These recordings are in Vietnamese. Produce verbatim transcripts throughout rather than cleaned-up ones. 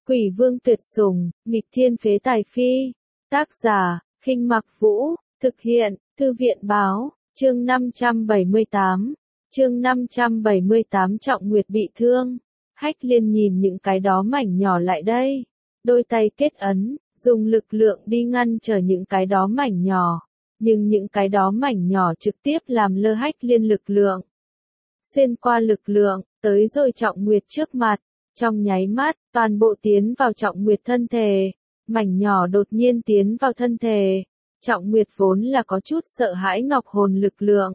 Quỷ vương tuyệt sủng, nghịch thiên phế tài phi. Tác giả, Khinh Mặc Vũ, thực hiện, Thư viện báo, chương năm trăm bảy mươi tám. Chương năm trăm bảy mươi tám Trọng Nguyệt bị thương. Hách Liên nhìn những cái đó mảnh nhỏ lại đây. Đôi tay kết ấn, dùng lực lượng đi ngăn trở những cái đó mảnh nhỏ. Nhưng những cái đó mảnh nhỏ trực tiếp làm lơ Hách Liên lực lượng. Xuyên qua lực lượng, tới rồi Trọng Nguyệt trước mặt. Trong nháy mắt, toàn bộ tiến vào Trọng Nguyệt thân thể. Mảnh nhỏ đột nhiên tiến vào thân thể. Trọng Nguyệt vốn là có chút sợ hãi ngọc hồn lực lượng.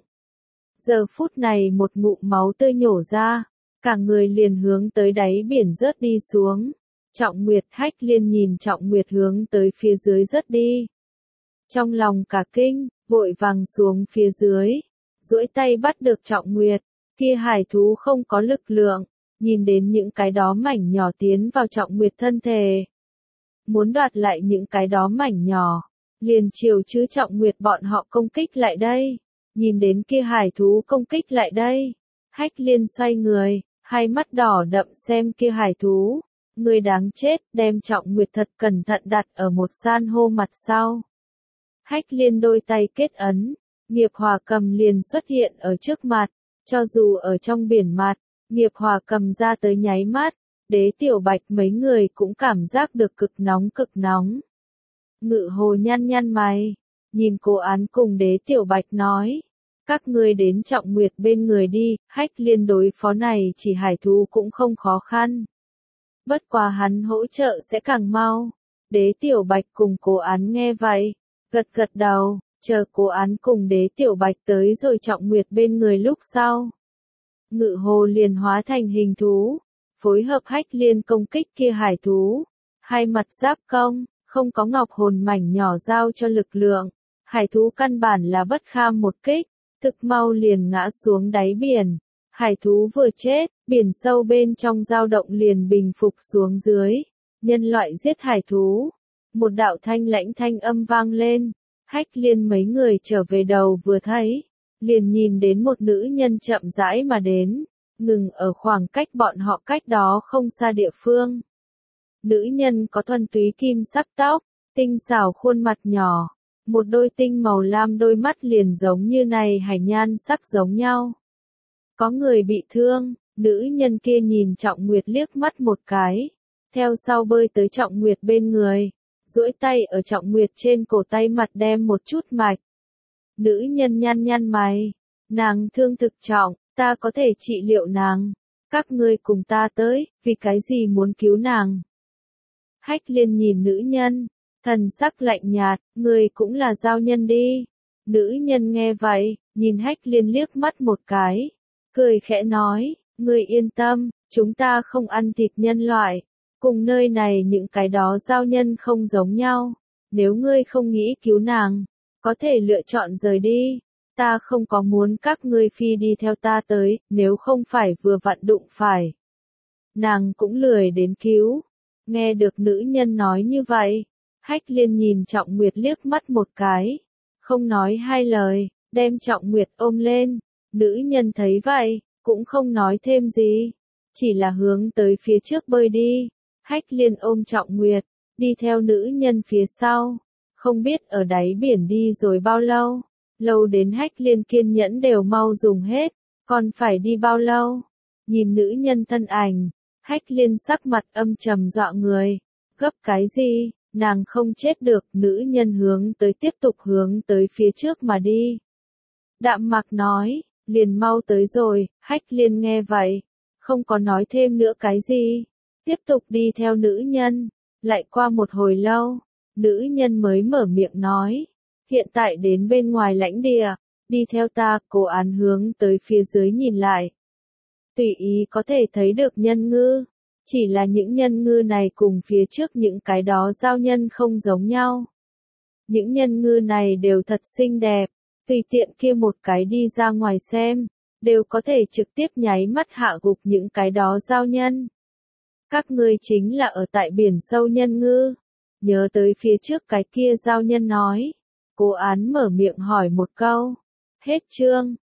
Giờ phút này một ngụm máu tươi nhổ ra. Cả người liền hướng tới đáy biển rớt đi xuống. Trọng Nguyệt Hách Liên nhìn Trọng Nguyệt hướng tới phía dưới rớt đi. Trong lòng cả kinh, vội vàng xuống phía dưới. Duỗi tay bắt được Trọng Nguyệt. Kia hải thú không có lực lượng. Nhìn đến những cái đó mảnh nhỏ tiến vào Trọng Nguyệt thân thể. Muốn đoạt lại những cái đó mảnh nhỏ. Liền chiều chứ Trọng Nguyệt bọn họ công kích lại đây. Nhìn đến kia hải thú công kích lại đây. Hách Liên xoay người, hai mắt đỏ đậm xem kia hải thú. Người đáng chết, đem Trọng Nguyệt thật cẩn thận đặt ở một san hô mặt sau. Hách Liên đôi tay kết ấn. Nghiệp hỏa cầm liền xuất hiện ở trước mặt. Cho dù ở trong biển mặt. Nghiệp hỏa cầm ra tới nháy mắt, Đế Tiểu Bạch mấy người cũng cảm giác được cực nóng cực nóng. Ngự Hồ nhăn nhăn mày, nhìn Cố Án cùng Đế Tiểu Bạch nói, các ngươi đến Trọng Nguyệt bên người đi, Hách Liên đối phó này chỉ hải thú cũng không khó khăn. Bất quá hắn hỗ trợ sẽ càng mau. Đế Tiểu Bạch cùng Cố Án nghe vậy, gật gật đầu, chờ Cố Án cùng Đế Tiểu Bạch tới rồi Trọng Nguyệt bên người lúc sau. Ngự Hồ liền hóa thành hình thú, phối hợp Hách Liên công kích kia hải thú. Hai mặt giáp công, không có ngọc hồn mảnh nhỏ giao cho lực lượng. Hải thú căn bản là bất kham một kích, thực mau liền ngã xuống đáy biển. Hải thú vừa chết, biển sâu bên trong dao động liền bình phục xuống dưới. Nhân loại giết hải thú. Một đạo thanh lãnh thanh âm vang lên. Hách Liên mấy người trở về đầu vừa thấy. Liền nhìn đến một nữ nhân chậm rãi mà đến, ngừng ở khoảng cách bọn họ cách đó không xa địa phương. Nữ nhân có thuần túy kim sắc tóc, tinh xảo khuôn mặt nhỏ, một đôi tinh màu lam đôi mắt liền giống như này hải nhan sắc giống nhau. Có người bị thương, nữ nhân kia nhìn Trọng Nguyệt liếc mắt một cái, theo sau bơi tới Trọng Nguyệt bên người, duỗi tay ở Trọng Nguyệt trên cổ tay mặt đem một chút mạch. Nữ nhân nhăn nhăn mày, nàng thương thực trọng, ta có thể trị liệu nàng, các ngươi cùng ta tới, vì cái gì muốn cứu nàng. Hách Liên nhìn nữ nhân, thần sắc lạnh nhạt, ngươi cũng là giao nhân đi. Nữ nhân nghe vậy, nhìn Hách Liên liếc mắt một cái, cười khẽ nói, ngươi yên tâm, chúng ta không ăn thịt nhân loại, cùng nơi này những cái đó giao nhân không giống nhau, nếu ngươi không nghĩ cứu nàng, có thể lựa chọn rời đi, ta không có muốn các ngươi phi đi theo ta tới, nếu không phải vừa vặn đụng phải. Nàng cũng lười đến cứu. Nghe được nữ nhân nói như vậy, Hách Liên nhìn Trọng Nguyệt liếc mắt một cái, không nói hai lời, đem Trọng Nguyệt ôm lên. Nữ nhân thấy vậy, cũng không nói thêm gì, chỉ là hướng tới phía trước bơi đi. Hách Liên ôm Trọng Nguyệt, đi theo nữ nhân phía sau. Không biết ở đáy biển đi rồi bao lâu, lâu đến Hách Liên kiên nhẫn đều mau dùng hết, còn phải đi bao lâu. Nhìn nữ nhân thân ảnh, Hách Liên sắc mặt âm trầm dọa người, gấp cái gì, nàng không chết được. Nữ nhân hướng tới tiếp tục hướng tới phía trước mà đi. Đạm Mặc nói, liền mau tới rồi. Hách Liên nghe vậy, không có nói thêm nữa cái gì, tiếp tục đi theo nữ nhân. Lại qua một hồi lâu, nữ nhân mới mở miệng nói, hiện tại đến bên ngoài lãnh địa, đi theo ta. Cố Án hướng tới phía dưới nhìn lại. Tùy ý có thể thấy được nhân ngư, chỉ là những nhân ngư này cùng phía trước những cái đó giao nhân không giống nhau. Những nhân ngư này đều thật xinh đẹp, tùy tiện kia một cái đi ra ngoài xem, đều có thể trực tiếp nháy mắt hạ gục những cái đó giao nhân. Các ngươi chính là ở tại biển sâu nhân ngư. Nhớ tới phía trước cái kia giao nhân nói. Cố Án mở miệng hỏi một câu. Hết chương.